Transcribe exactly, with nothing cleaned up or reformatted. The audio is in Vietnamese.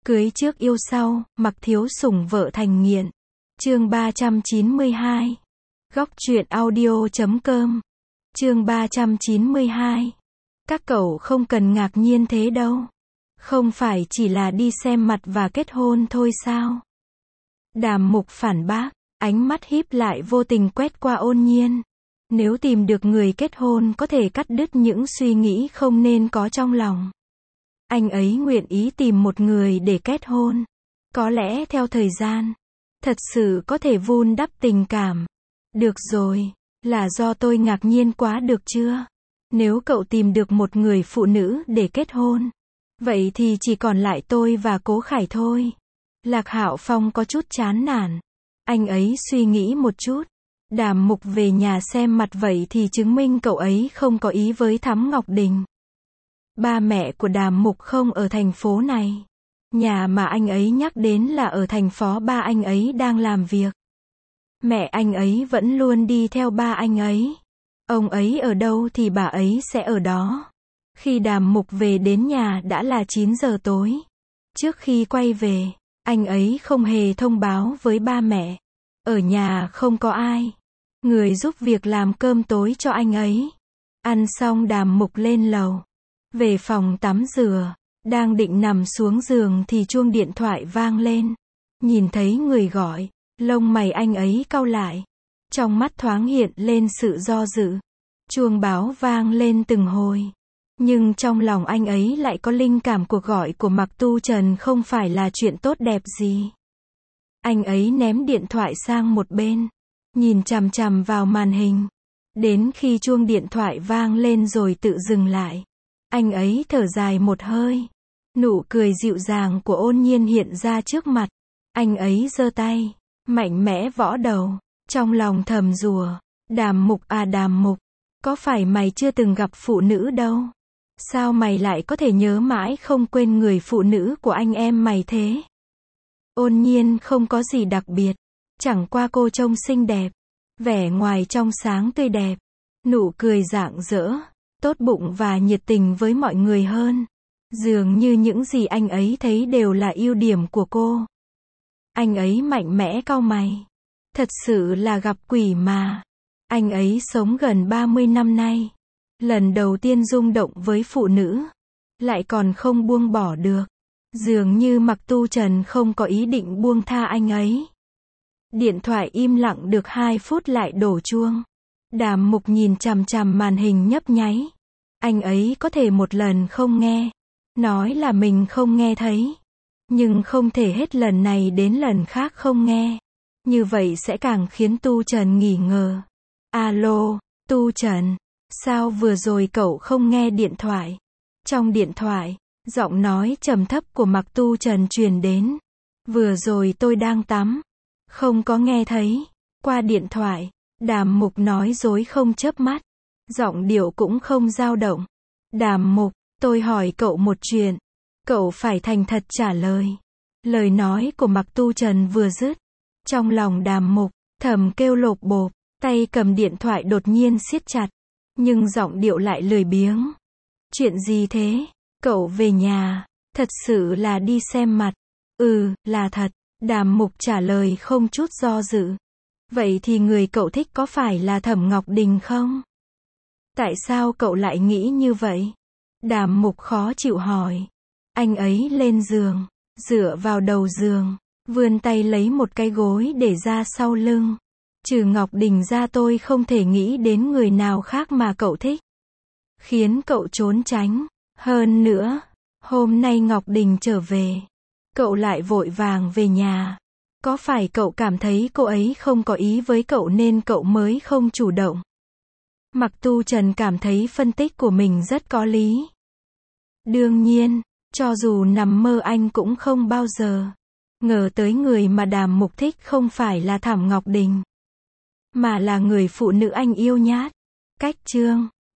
Cưới trước yêu sau, mặc thiếu sủng vợ thành nghiện. Chương ba trăm chín mươi hai. Góc truyện audio chấm com. Chương ba trăm chín mươi hai. Các cậu không cần ngạc nhiên thế đâu. Không phải chỉ là đi xem mặt và kết hôn thôi sao? Đàm Mục phản bác, ánh mắt híp lại vô tình quét qua Ôn Nhiên. Nếu tìm được người kết hôn có thể cắt đứt những suy nghĩ không nên có trong lòng. Anh ấy nguyện ý tìm một người để kết hôn. Có lẽ theo thời gian, thật sự có thể vun đắp tình cảm. Được rồi, là do tôi ngạc nhiên quá được chưa? Nếu cậu tìm được một người phụ nữ để kết hôn, vậy thì chỉ còn lại tôi và Cố Khải thôi. Lạc Hạo Phong có chút chán nản. Anh ấy suy nghĩ một chút. Đàm Mục về nhà xem mặt vậy thì chứng minh cậu ấy không có ý với Thắm Ngọc Đình. Ba mẹ của Đàm Mục không ở thành phố này. Nhà mà anh ấy nhắc đến là ở thành phố ba anh ấy đang làm việc. Mẹ anh ấy vẫn luôn đi theo ba anh ấy. Ông ấy ở đâu thì bà ấy sẽ ở đó. Khi Đàm Mục về đến nhà đã là chín giờ tối. Trước khi quay về, anh ấy không hề thông báo với ba mẹ. Ở nhà không có ai. Người giúp việc làm cơm tối cho anh ấy. Ăn xong Đàm Mục lên lầu. Về phòng tắm rửa. Đang định nằm xuống giường thì chuông điện thoại vang lên. Nhìn thấy người gọi, lông mày anh ấy cau lại. Trong mắt thoáng hiện lên sự do dự. Chuông báo vang lên từng hồi. Nhưng trong lòng anh ấy lại có linh cảm cuộc gọi của Mạc Tu Trần không phải là chuyện tốt đẹp gì. Anh ấy ném điện thoại sang một bên. Nhìn chằm chằm vào màn hình. Đến khi chuông điện thoại vang lên rồi tự dừng lại. Anh ấy thở dài một hơi. Nụ cười dịu dàng của Ôn Nhiên hiện ra trước mặt. Anh ấy giơ tay, mạnh mẽ võ đầu. Trong lòng thầm rủa. Đàm Mục à Đàm Mục. Có phải mày chưa từng gặp phụ nữ đâu? Sao mày lại có thể nhớ mãi không quên người phụ nữ của anh em mày thế? Ôn Nhiên không có gì đặc biệt. Chẳng qua cô trông xinh đẹp. Vẻ ngoài trong sáng tươi đẹp. Nụ cười rạng rỡ. Tốt bụng và nhiệt tình với mọi người hơn. Dường như những gì anh ấy thấy đều là ưu điểm của cô. Anh ấy mạnh mẽ cau mày. Thật sự là gặp quỷ mà. Anh ấy sống gần ba mươi năm nay. Lần đầu tiên rung động với phụ nữ. Lại còn không buông bỏ được. Dường như Mạc Tu Trần không có ý định buông tha anh ấy. Điện thoại im lặng được hai phút lại đổ chuông. Đàm Mục nhìn chằm chằm màn hình nhấp nháy. Anh ấy có thể một lần không nghe. Nói là mình không nghe thấy. Nhưng không thể hết lần này đến lần khác không nghe. Như vậy sẽ càng khiến Tu Trần nghi ngờ. Alo, Tu Trần. Sao vừa rồi cậu không nghe điện thoại? Trong điện thoại, giọng nói trầm thấp của Mạc Tu Trần truyền đến. Vừa rồi tôi đang tắm. Không có nghe thấy. Qua điện thoại, Đàm Mục nói dối không chớp mắt. Giọng điệu cũng không dao động. Đàm Mục, tôi hỏi cậu một chuyện. Cậu phải thành thật trả lời. Lời nói của Mạc Tu Trần vừa dứt. Trong lòng Đàm Mục, thầm kêu lộp bộp. Tay cầm điện thoại đột nhiên siết chặt. Nhưng giọng điệu lại lười biếng. Chuyện gì thế? Cậu về nhà. Thật sự là đi xem mặt. Ừ, là thật. Đàm Mục trả lời không chút do dự. Vậy thì người cậu thích có phải là Thẩm Ngọc Đình không? Tại sao cậu lại nghĩ như vậy? Đàm Mục khó chịu hỏi. Anh ấy lên giường, dựa vào đầu giường, vươn tay lấy một cái gối để ra sau lưng. Trừ Ngọc Đình ra tôi không thể nghĩ đến người nào khác mà cậu thích. Khiến cậu trốn tránh. Hơn nữa, hôm nay Ngọc Đình trở về. Cậu lại vội vàng về nhà. Có phải cậu cảm thấy cô ấy không có ý với cậu nên cậu mới không chủ động? Mạc Tu Trần cảm thấy phân tích của mình rất có lý. Đương nhiên, cho dù nằm mơ anh cũng không bao giờ ngờ tới người mà Đàm Mục thích không phải là Thẩm Ngọc Đình, mà là người phụ nữ anh yêu nhát. Cách chương